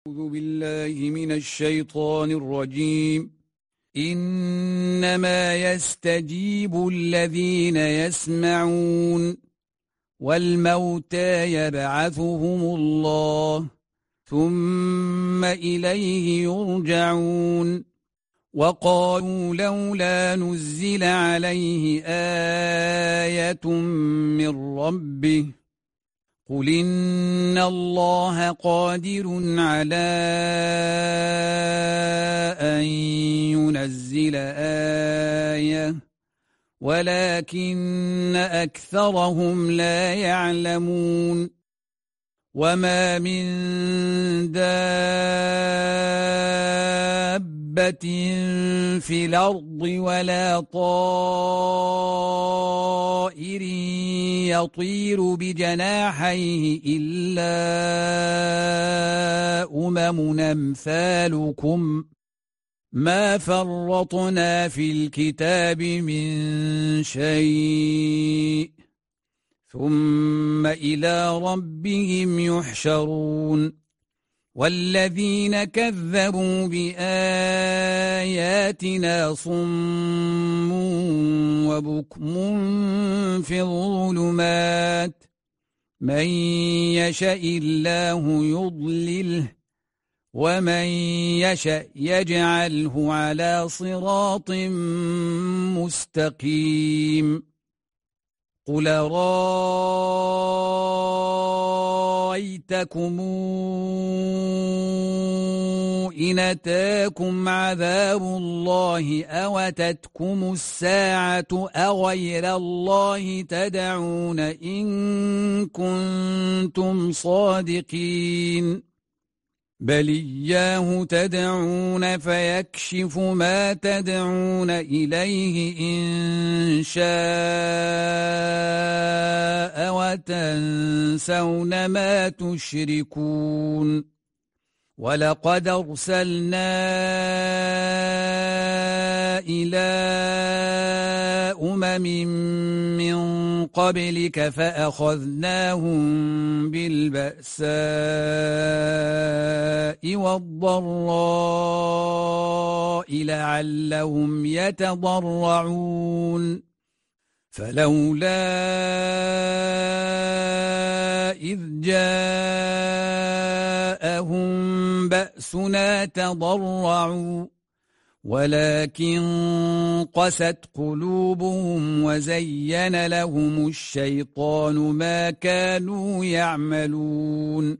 أعوذ بالله من الشيطان الرجيم. إنما يستجيب الذين يسمعون والموتى يبعثهم الله ثم إليه يرجعون. وقالوا لولا نزل عليه آية من ربه قل إن الله قادر على أن ينزل آية ولكن أكثرهم لا يعلمون. وما من دابة في الأرض ولا طائر يطير بجناحيه إلا أمثالكم ما فرطنا في الكتاب من شيء ثم إلى ربهم يحشرون. والذين كذبوا بآياتنا صم وبكم في الظلمات من يشاء الله يضلله ومن يشاء يجعله على صراط مستقيم. قل رأيتكم إن أتاكم عذاب الله أو أتتكم الساعة أغير الله تدعون إن كنتم صادقين. بل إياه تدعون فيكشف ما تدعون إليه إن شاء وتنسون ما تشركون. ولقد أرسلنا إلى من قبلك فأخذناهم بالبأساء والضراء لعلهم يتضرعون. فلولا إذ جاءهم بأسنا تضرعوا ولكن قست قلوبهم وزين لهم الشيطان ما كانوا يعملون.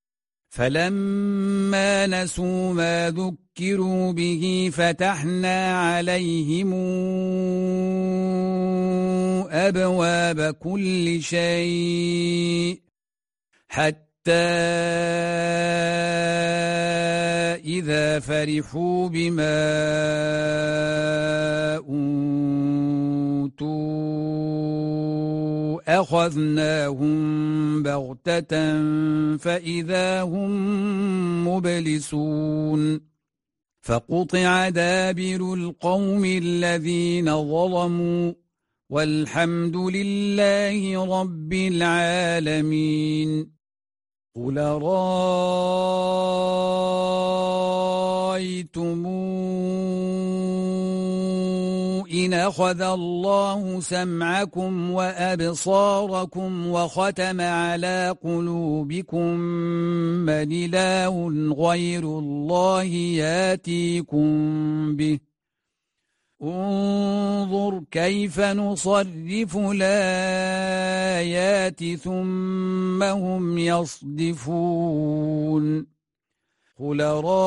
فلما نسوا ما ذكروا به فتحنا عليهم أبواب كل شيء حتى إذا فرحوا بما أوتوا أخذناهم بغتة فإذا هم مبلسون. فقطع دابر القوم الذين ظلموا والحمد لله رب العالمين. قل رأيتم إن أخذ الله سمعكم وأبصاركم وختم على قلوبكم من إله غير الله ياتيكم به انظر كيف نصرف الآيات ثم هم يصدفون. قل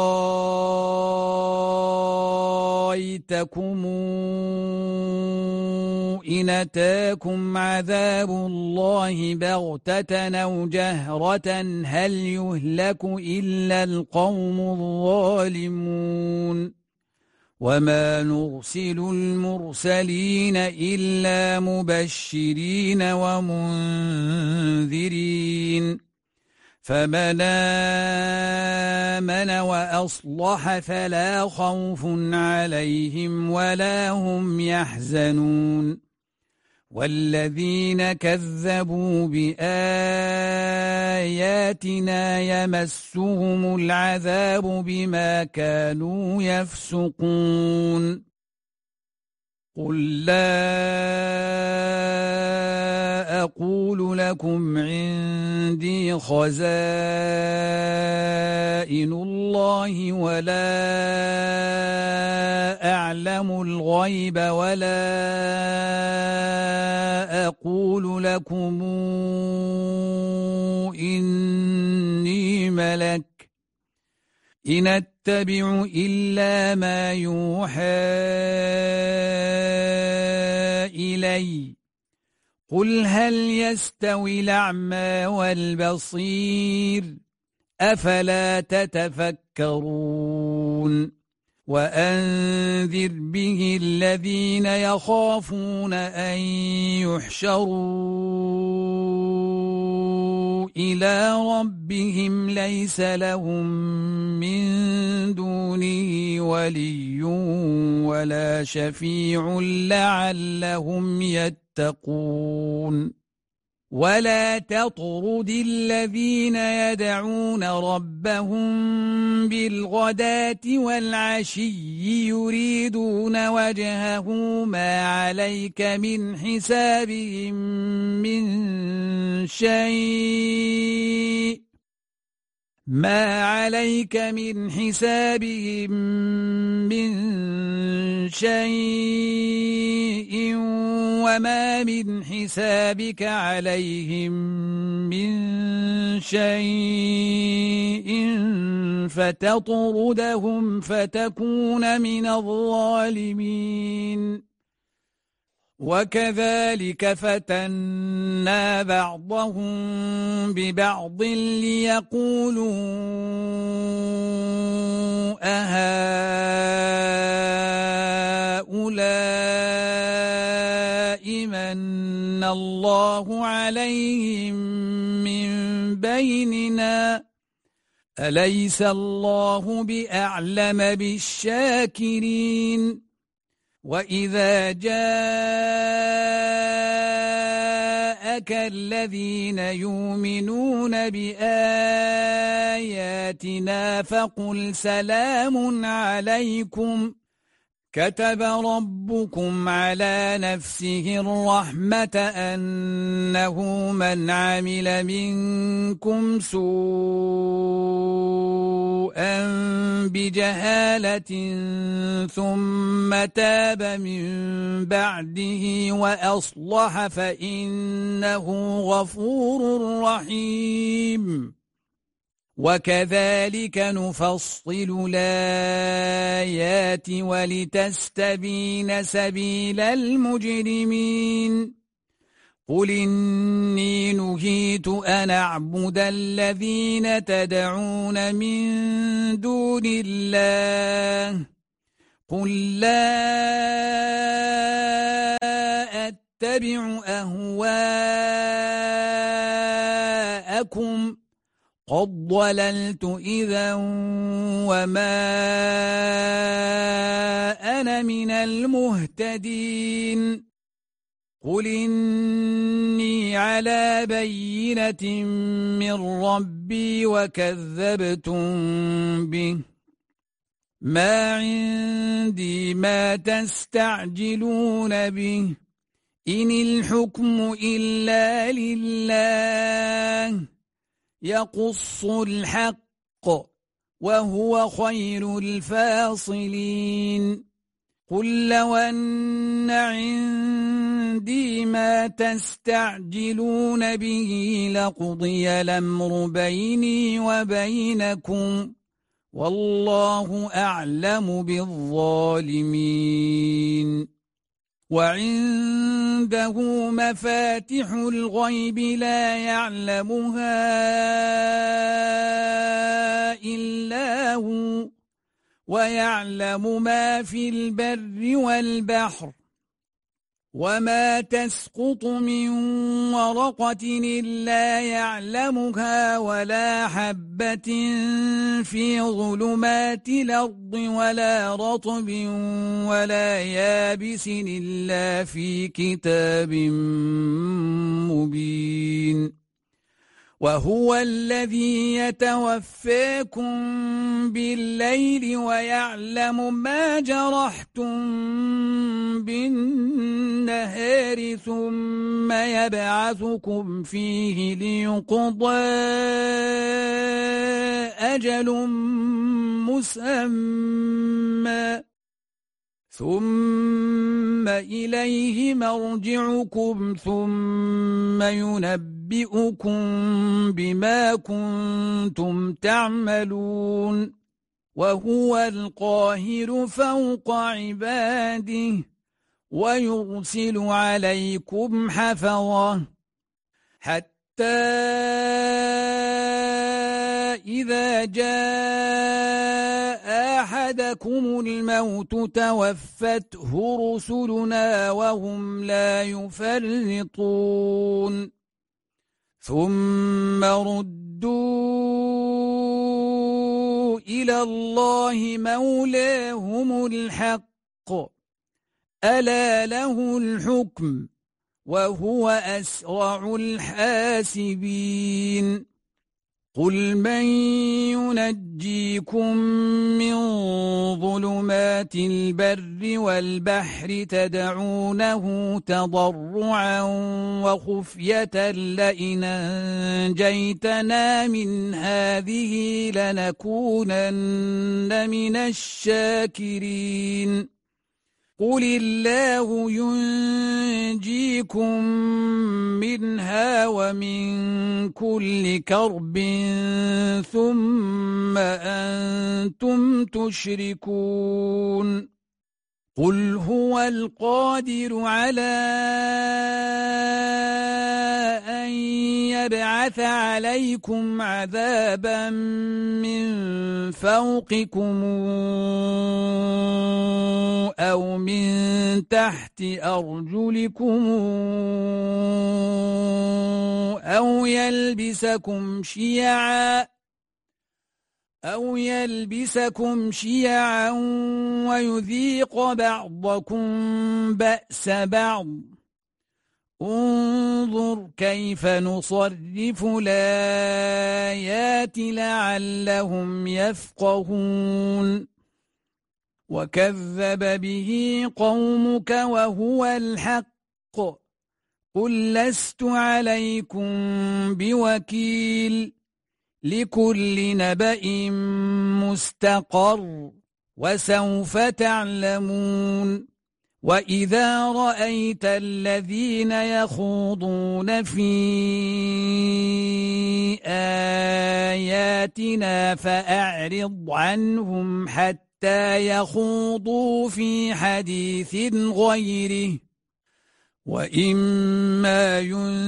رأيتكم إن أتاكم عذاب الله بغتة أو جهرة هل يهلك إلا القوم الظالمون. وما نرسل المرسلين إلا مبشرين ومنذرين فمن آمن وأصلح فلا خوف عليهم ولا هم يحزنون. والذين كذبوا بآياتنا يمسهم العذاب بما كانوا يفسقون قل لا أقول لكم عندي خزائن الله ولا أعلم الغيب ولا أقول لكم إني ملك إن أتبع إلا ما يوحى إلي قل هل يستوي الأعمى والبصير أفلا تتفكرون وأنذر به الذين يخافون أن يحشروا إلى ربهم ليس لهم من دونه ولي ولا شفيع لعلهم يتقون ولا تطرد الذين يدعون ربهم بالغداة والعشي يريدون وجهه ما عليك من حسابهم من شيء وما من حسابك عليهم من شيء فتطردهم فتكون من الظالمين وكذلك فتنا بعضهم ببعض ليقولوا أهؤلاء من الله عليهم من بيننا أليس الله بأعلم بالشاكرين وإذا جاءك الذين يؤمنون بآياتنا فقل سلام عليكم كتب ربكم على نفسه الرحمة أنه من عمل منكم سوءا بجهالة ثم تاب من بعده وأصلح فإنه غفور رحيم وكذلك نفصل الآيات ولتستبين سبيل المجرمين قل إني نهيت أن أعبد الذين تدعون من دون الله قل لا أتبع أهواءكم قد ضللت إذا وما أنا من المهتدين قل إني على بينة من ربي وكذبتم به ما عندي ما تستعجلون به إن الحكم إلا لله يقص الحق وهو خير الفاصلين قل لو أن عندي ما تستعجلون به لقضي الأمر بيني وبينكم والله أعلم بالظالمين وعنده مفاتح الغيب لا يعلمها إلا هو ويعلم ما في البر والبحر وما تسقط من ورقة إلا يعلمها ولا حبة في ظلمات الأرض ولا رطب ولا يابس إلا في كتاب مبين وهو الذي يتوفاكم بالليل ويعلم ما جرحتم بالنهار ثم يبعثكم فيه ليقضى أجل مسمى ثم إليه مرجعكم ثم ينبئكم بما كنتم تعملون وهو القاهر فوق عباده ويرسل عليكم حفظة حتى إذا جاء أحدكم الموت توفته رسلنا وهم لا يفرطون ثم ردوا إلى الله مولاهم الحق ألا له الحكم وهو أسرع الحاسبين قل من ينجيكم من ظلمات البر والبحر تدعونه تضرعا وخفية لئن أنجيتنا من هذه لنكونن من الشاكرين قل الله ينجيكم منها ومن كل كرب ثم أنتم تشركون قل هو القادر على أن يبعث عليكم عذابا من فوقكم أو من تحت أرجلكم أو يلبسكم شيعا ويذيق بعضكم بأس بعض انظر كيف نصرف الآيات لعلهم يفقهون وكذب به قومك وهو الحق قل لست عليكم بوكيل لكل نبأ مستقر وسوف تعلمون وإذا رأيت الذين يخوضون في آياتنا فأعرض عنهم حتى يخوضوا في حديث غيره وإما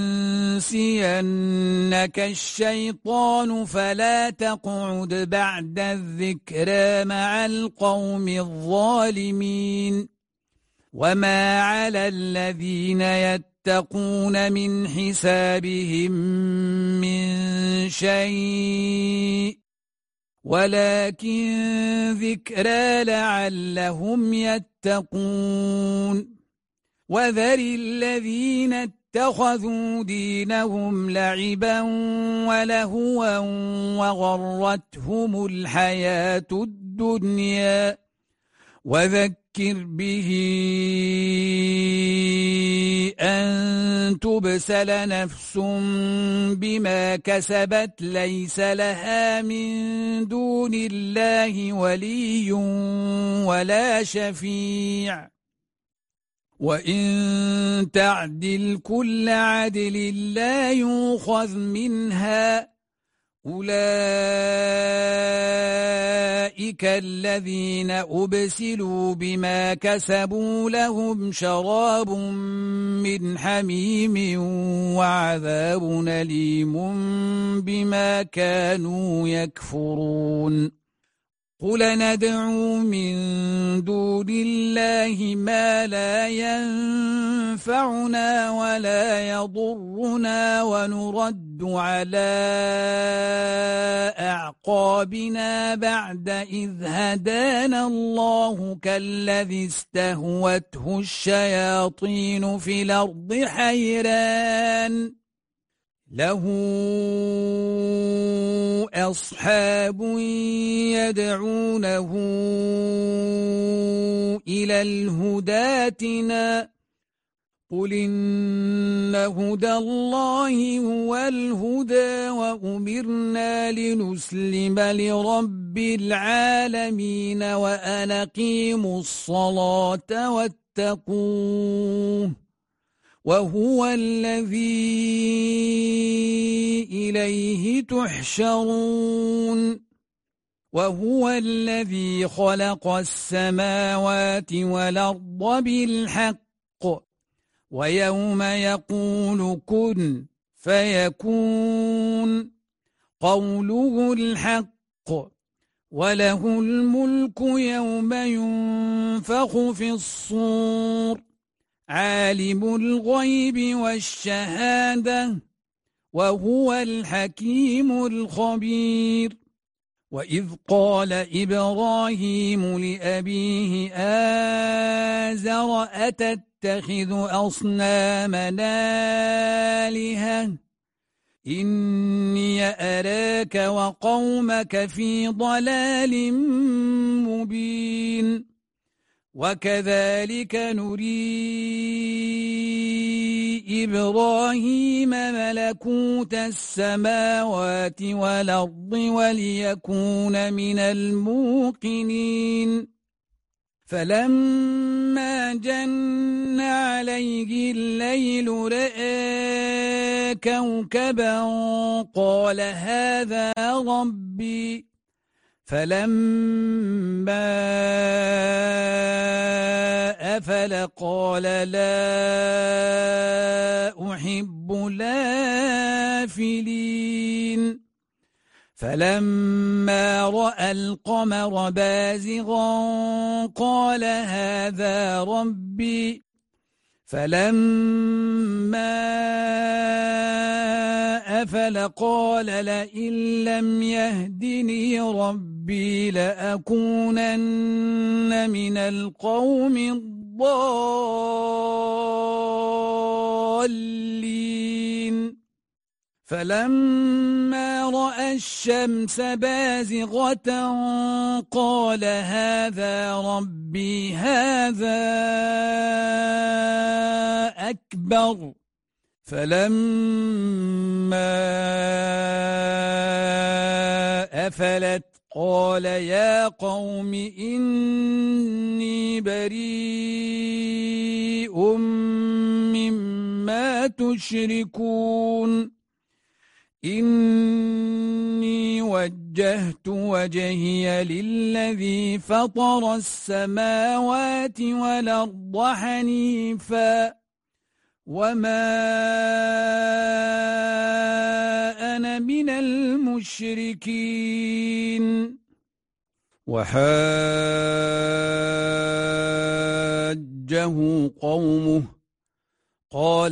ينسينك الشيطان فلا تقعد بعد الذكرى مع القوم الظالمين وما على الذين يتقون من حسابهم من شيء ولكن ذكرى لعلهم يتقون وذر الذين اتخذوا دينهم لعبا ولهوا وغرتهم الحياة الدنيا وذكر به أن تبسل نفس بما كسبت ليس لها من دون الله ولي ولا شفيع وإن تعدل كل عدل لا يؤخذ منها أولئك الذين أبسلوا بما كسبوا لهم شراب من حميم وعذاب أليم بما كانوا يكفرون قل ندعو من دون الله ما لا ينفعنا ولا يضرنا ونرد على أعقابنا بعد إذ هدانا الله كالذي استهوته الشياطين في الأرض حيران له أصحاب يدعونه إلى الهدى ائتنا قل إن هدى الله هو الهدى وأمرنا لنسلم لرب العالمين وأن أقيموا الصلاة واتقوه وهو الذي إليه تحشرون وهو الذي خلق السماوات والأرض بالحق ويوم يقول كن فيكون قوله الحق وله الملك يوم ينفخ في الصور عالم الغيب والشهادة وهو الحكيم الخبير وإذ قال إبراهيم لأبيه آزر أتتخذ أصنامنا آلهة إني أراك وقومك في ضلال مبين وكذلك نري إبراهيم ملكوت السماوات والأرض وليكون من الموقنين فلما جن عليه الليل رأى كوكبا قال هذا ربي فلما أفل قال لا أحب الآفلين فلما رأى القمر بازغا قال هذا ربي فلما أفل قال لئن لم يهدني ربي لأكونن من القوم الضالين فلما رأى الشمس بازغة قال هذا ربي هذا أكبر فلما أفلت قال يا قوم إني بريء مما تشركون إني وجهت وجهي للذي فطر السماوات والأرض حنيفا وما أنا من المشركين وحاجه قومه قال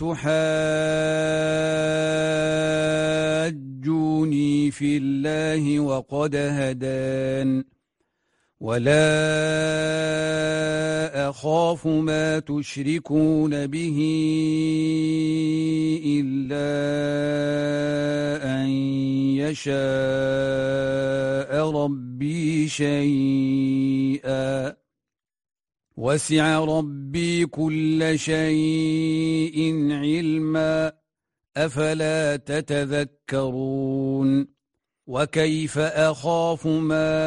أتحاجوني في الله وقد هدان ولا أخاف ما تشركون به إلا أن يشاء ربي شيئا وسع ربي كل شيء علما أفلا تتذكرون وكيف أخاف ما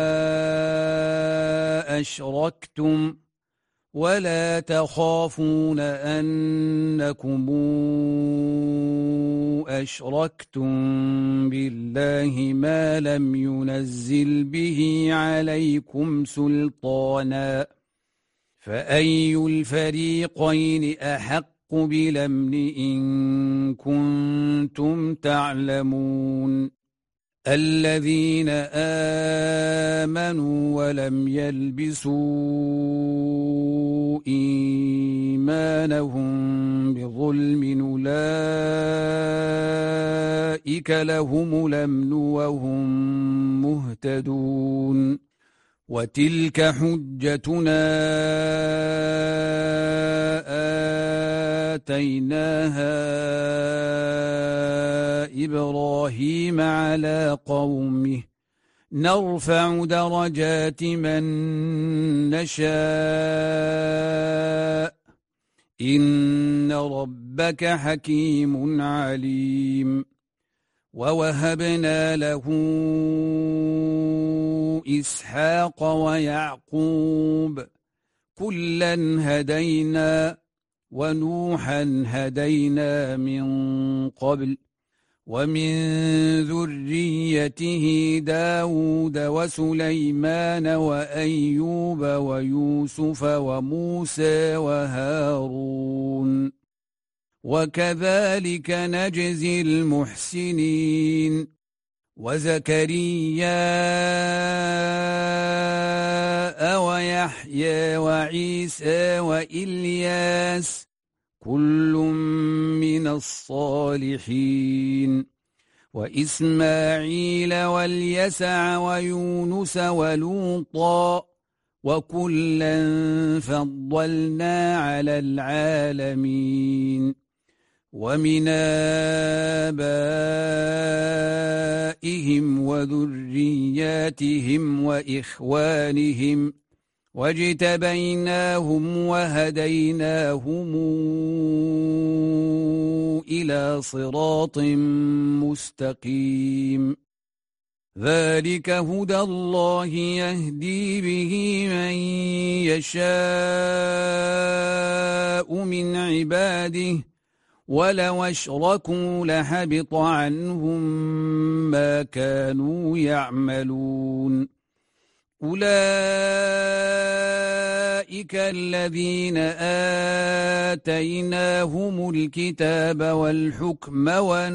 أشركتم ولا تخافون أنكم أشركتم بالله ما لم ينزل به عليكم سلطانا فأي الفريقين أحق بالأمن إن كنتم تعلمون الذين آمنوا ولم يلبسوا إيمانهم بظلم أولئك لهم الأمن وهم مهتدون وتلك حجتنا آتيناها إبراهيم على قومه نرفع درجات من نشاء إن ربك حكيم عليم ووهبنا له إسحاق ويعقوب كلا هدينا ونوحا هدينا من قبل ومن ذريته داود وسليمان وأيوب ويوسف وموسى وهارون وكذلك نجزي المحسنين وزكريا ويحيى وعيسى وإلياس كل من الصالحين وإسماعيل واليسع ويونس ولوطا وكلا فضلنا على العالمين ومن آبائهم وذرياتهم وإخوانهم واجتبيناهم وهديناهم إلى صراط مستقيم ذلك هدى الله يهدي به من يشاء من عباده ولو أشركوا لحبط عنهم ما كانوا يعملون أولئك الذين آتيناهم الكتاب والحكم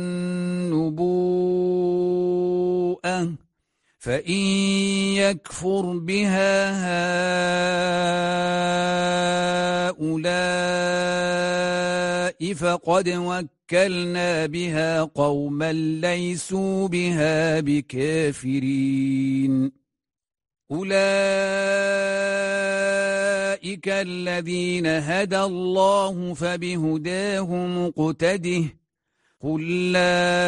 والنبوءة فإن يكفر بها هؤلاء فقد وكلنا بها قوما ليسوا بها بكافرين أولئك الذين هدى الله فبهداه مقتده قل لا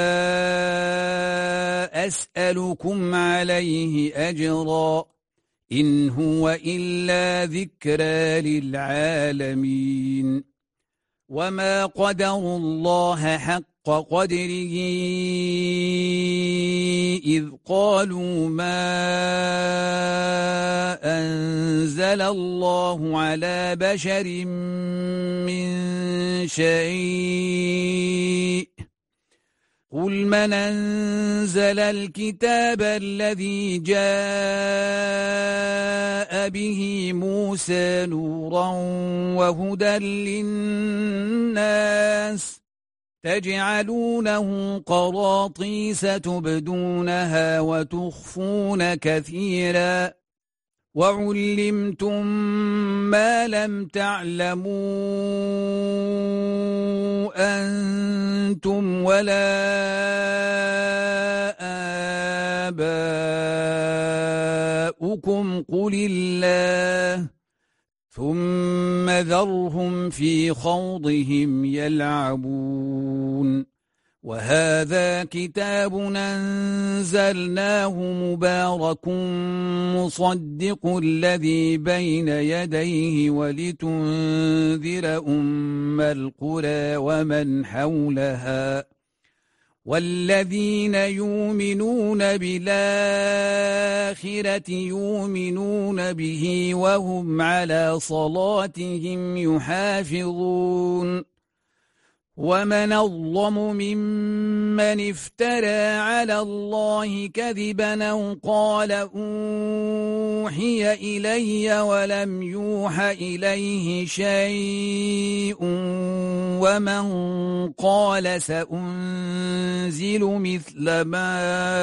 أسألكم عليه أجرا إن هو إلا ذكرى للعالمين وما قدروا الله حق قدره إذ قالوا ما أنزل الله على بشر من شيء قل من أنزل الكتاب الذي جاء به موسى نورا وهدى للناس تجعلونه قراطيس تبدونها وتخفون كثيرا وعلمتم ما لم تعلموا أنتم ولا آباؤكم قل الله ثم ذرهم في خوضهم يلعبون وهذا كتاب أنزلناه مبارك مصدق الذي بين يديه ولتنذر أم القرى ومن حولها والذين يؤمنون بالآخرة يؤمنون به وهم على صلاتهم يحافظون ومن أظلم ممن افترى على الله كذبا أو قال أوحي إلي ولم يوح إليه شيء ومن قال سأنزل مثل ما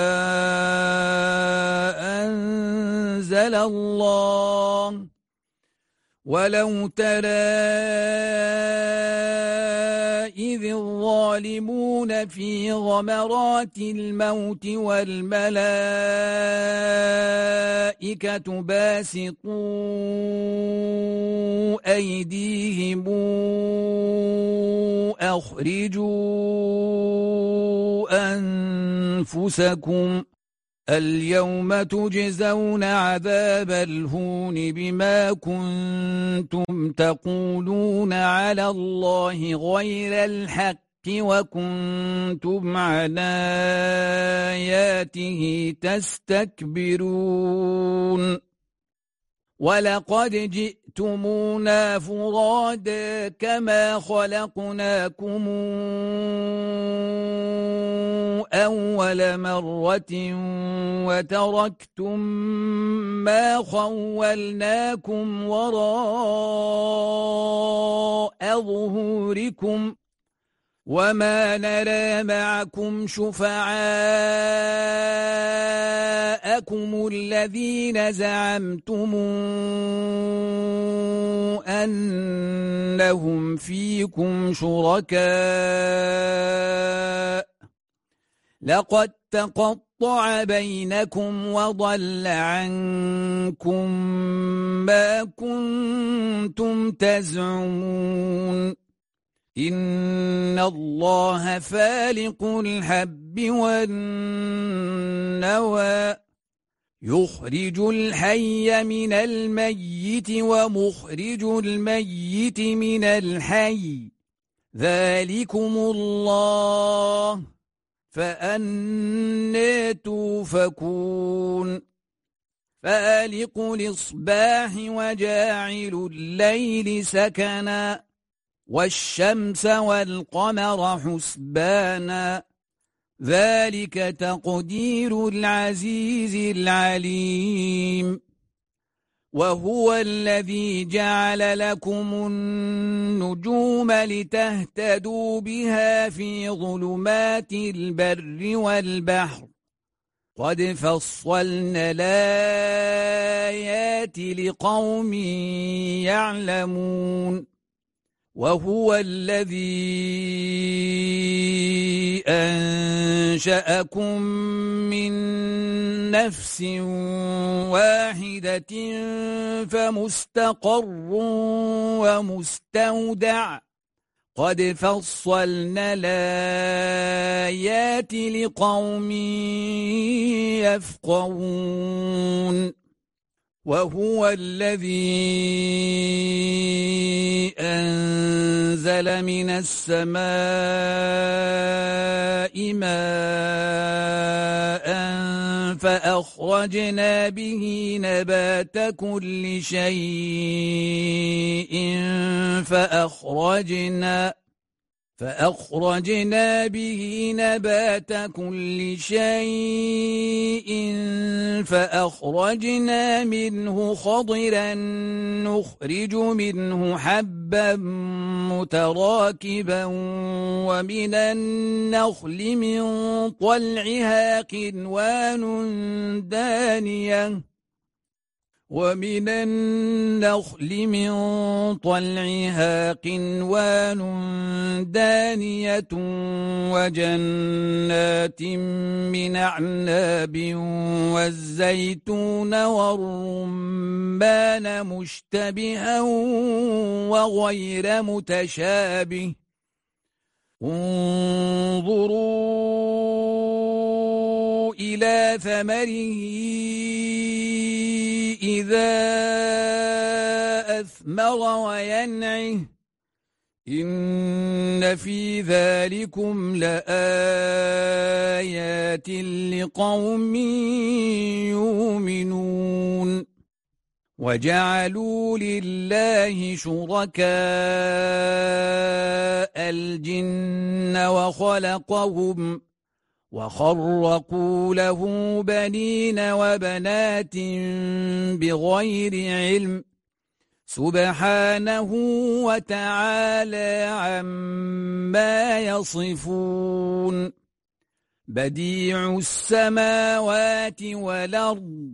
أنزل الله ولو ترى إذ الظالمون في غمرات الموت والملائكة باسطوا أيديهم أخرجوا أنفسكم اليوم تجزون عذاب الهون بما كنتم تقولون على الله غير الحق وكنتم عن آياته تستكبرون ولقد جئتمونا فرادا كما خلقناكم أول مرة وتركتم ما خولناكم وراء ظهوركم وما نرى معكم شفعاءكم الذين زعمتم أنهم فيكم شركاء لقد تقطع بينكم وضل عنكم ما كنتم تزعمون إن الله فالق الحب والنوى يخرج الحي من الميت ومخرج الميت من الحي ذلكم الله فأنى توفكون فالق الإصباح وجاعل الليل سكنا والشمس والقمر حسبانا ذلك تقدير العزيز العليم وهو الذي جعل لكم النجوم لتهتدوا بها في ظلمات البر والبحر قد فصلنا الآيات لقوم يعلمون وهو الذي أنشأكم من نفس واحدة فمستقر ومستودع قد فصلنا الآيات لقوم يفقهون وهو الذي أنزل من السماء ماء فأخرجنا به نبات كل شيء فأخرجنا به نبات كل شيء فأخرجنا منه خضرا نخرج منه حبا متراكبا ومن النخل من طلعها قنوان دانية وجنات من أعناب والزيتون والرمان مشتبها وغير متشابه انظروا إلى ثمره إذا أثمر وينعه إن في ذلكم لآيات لقوم يؤمنون وجعلوا لله شركاء الجن وخلقهم وخرقوا له بنين وبنات بغير علم سبحانه وتعالى عما يصفون بديع السماوات والأرض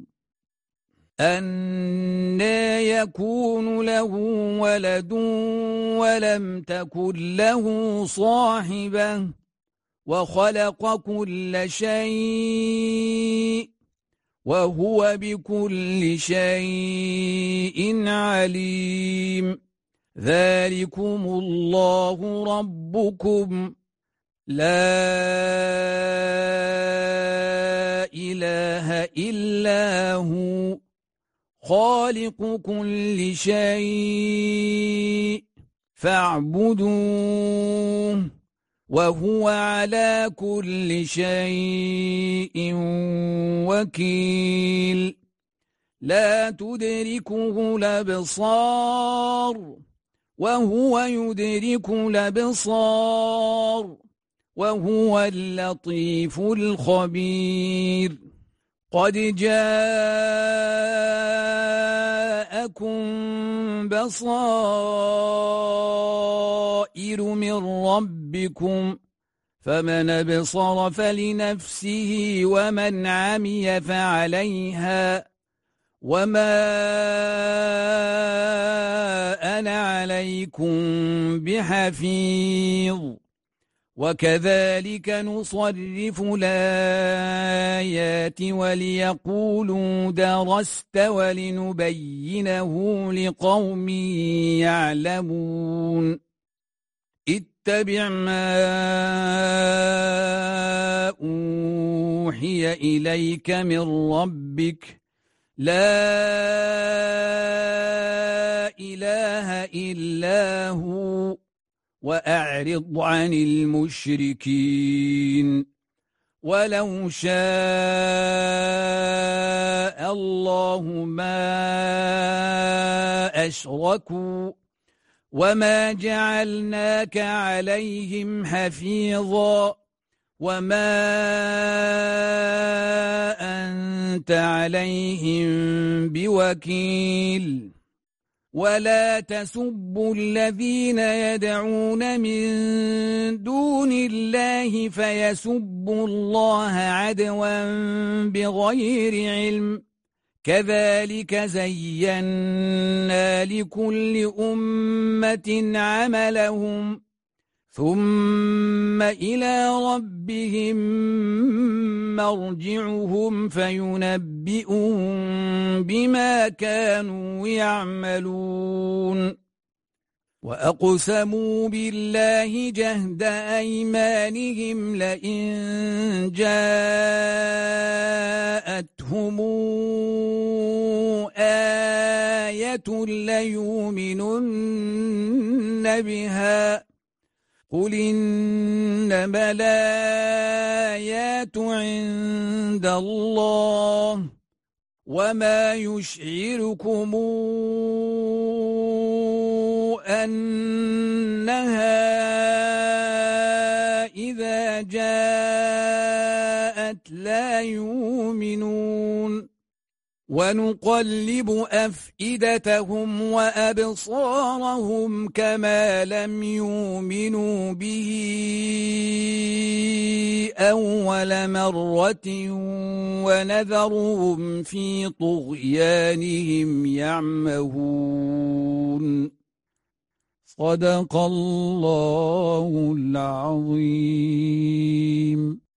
أنى يكون له ولد ولم تكن له صاحبة وخلق كل شيء وهو بكل شيء عليم ذلكم الله ربكم لا إله إلا هو خالق كل شيء فاعبدوه وهو على كل شيء وكيل لا تدركه الأبصار وهو يدرك الأبصار وهو اللطيف الخبير قد جاءكم بصائر من ربكم فمن أبصر فلنفسه ومن عمي فعليها وما أنا عليكم بحفيظ وكذلك نصرف الآيات وليقولوا درست ولنبينه لقوم يعلمون اتبع ما أوحي إليك من ربك لا إله إلا هو وأعرض عن المشركين ولو شاء الله ما أشركوا وما جعلناك عليهم حفيظا وما أنت عليهم بوكيل ولا تسبوا الذين يدعون من دون الله فيسبوا الله عدوا بغير علم كذلك زينا لكل أمة عملهم ثم إلى ربهم مرجعهم فينبئهم بما كانوا يعملون وأقسموا بالله جهد أيمانهم لئن جاءتهم آية ليؤمنن بها قل إنما الآيات عند الله وما يشعركم أنها إذا جاءت لا يؤمنون ونقلب أفئدتهم وأبصارهم كما لم يؤمنوا به أول مرة ونذرهم في طغيانهم يعمهون صدق الله العظيم.